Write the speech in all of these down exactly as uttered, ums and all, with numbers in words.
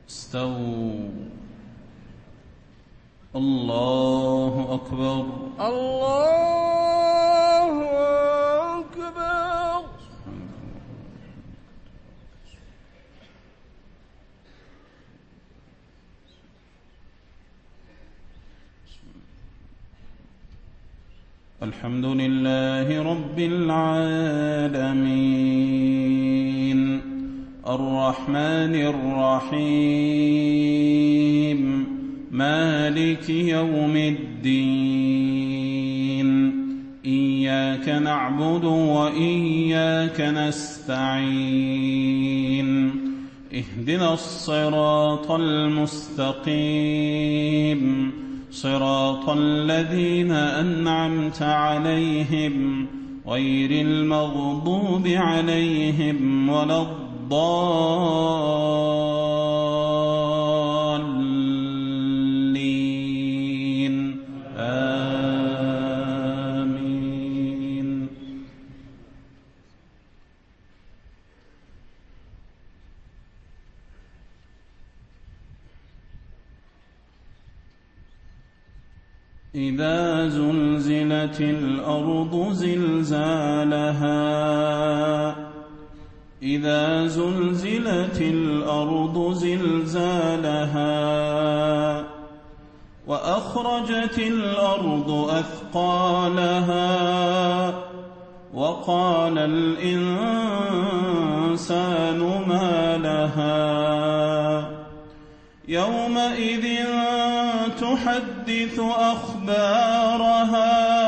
استووا. الله أكبر. الله أكبر. الحمد لله رب العالمين الرحمن الرحيم مالك يوم الدين إياك نعبد وإياك نستعين اهدنا الصراط المستقيم صراط الذين أنعمت عليهم غير المغضوب عليهم ولا الضالين آمين. إذا زلزلت الأرض زلزالها إذا زلزلت الأرض زلزالها وأخرجت الأرض أثقالها وقال الإنسان ما لها يومئذ تحدث أخبارها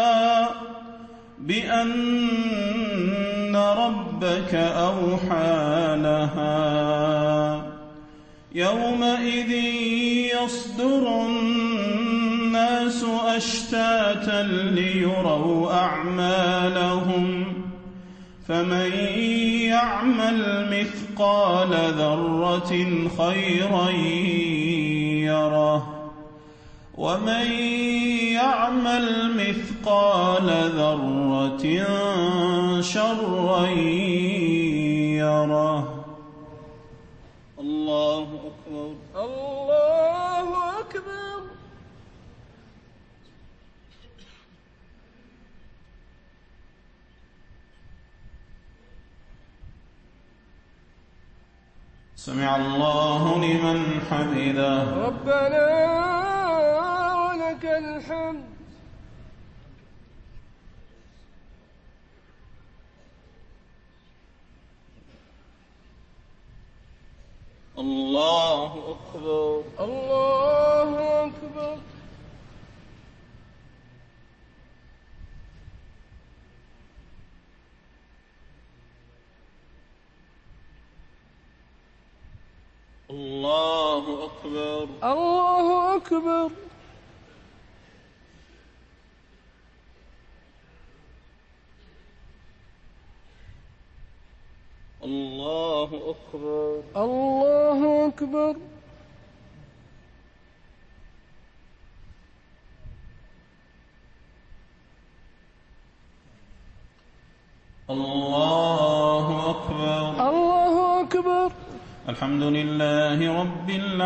بأن ربك أوحى لها يومئذ يصدر الناس أشتاتا ليروا أعمالهم فمن يعمل مثقال ذرة خيرا يره ومن يعمل مثقال ذرة شرا يره. الله أكبر. الله أكبر. سمع الله لمن حمده. ربنا ولك الحمد. الله أكبر. الله أكبر. الله أكبر. الله أكبر. الله أكبر. الله أكبر. الله أكبر. الله أكبر. الحمد لله رب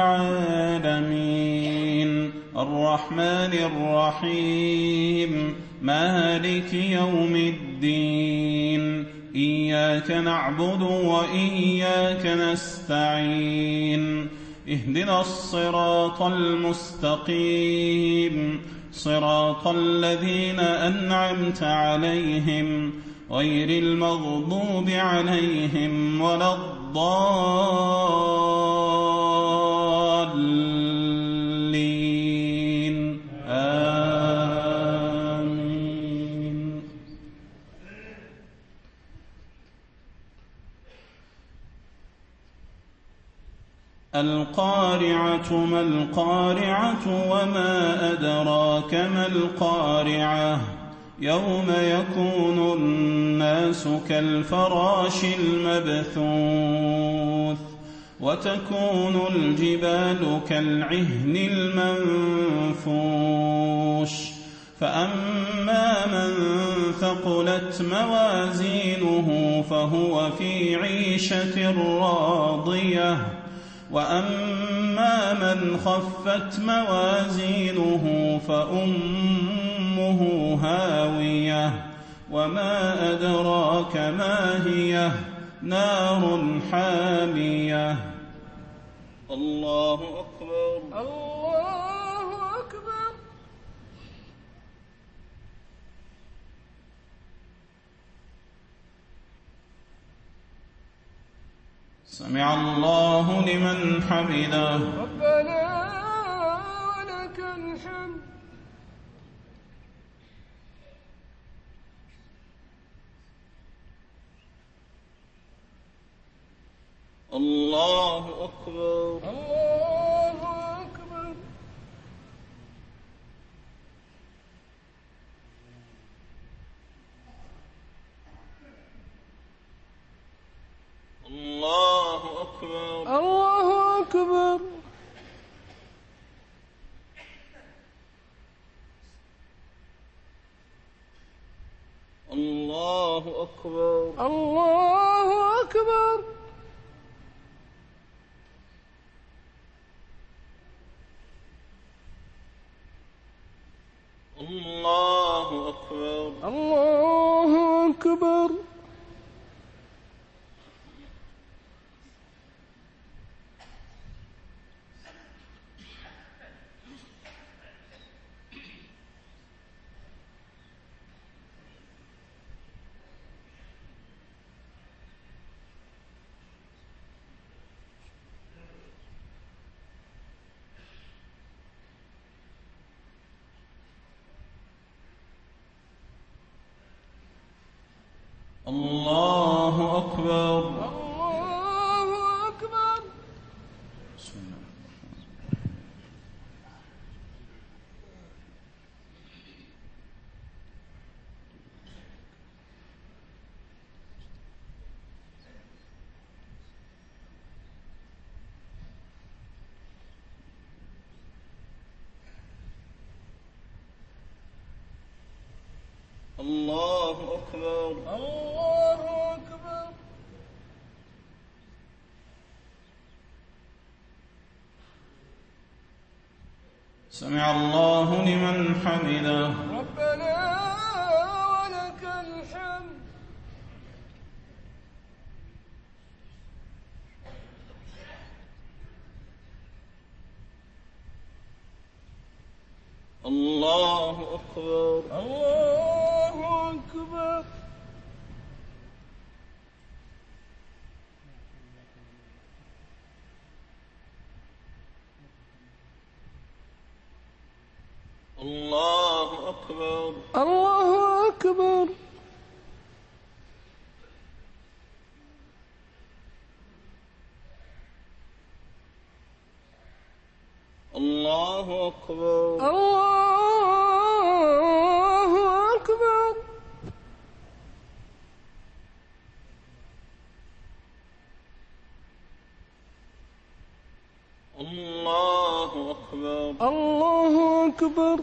العالمين الرحمن الرحيم مالك يوم الدين إياك نعبد وإياك نستعين اهدنا الصراط المستقيم صراط الذين أنعمت عليهم غير المغضوب عليهم ولا الضالين آمين. القارعة ما القارعة وما أدراك ما القارعة يوم يكون الناس كالفراش المبثوث وتكون الجبال كالعهن المنفوش فأما من ثقلت موازينه فهو في عيشة راضية وأما من خفت موازينه فأمه هاوية وما أدراك ما هي نار حامية. الله أكبر. الله أكبر. سمع الله لمن حمده. ربنا ولك الحمد. الله أكبر. الله أكبر. الله أكبر. الله أكبر. الله أكبر. الله أكبر. الله أكبر. الله أكبر. الله أكبر. الله أكبر. بسم الله. الله أكبر. الله أكبر. سمع الله لمن حمده. ربنا ولك الحمد. الله أكبر. الله أكبر. الله أكبر. الله أكبر. الله أكبر. الله أكبر. الله أكبر. الله أكبر.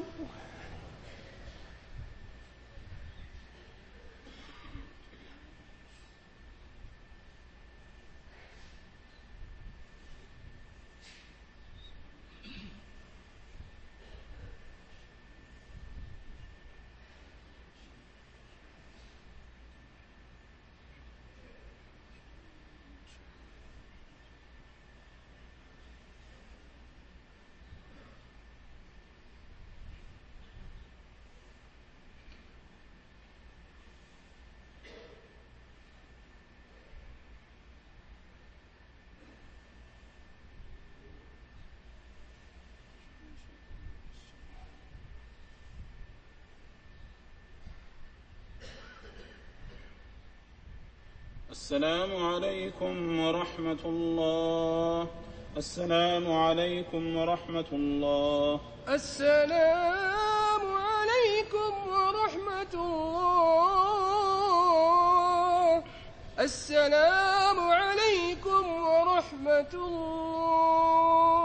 السلام عليكم ورحمة الله. السلام عليكم ورحمة الله. السلام عليكم ورحمة الله. السلام عليكم ورحمة الله.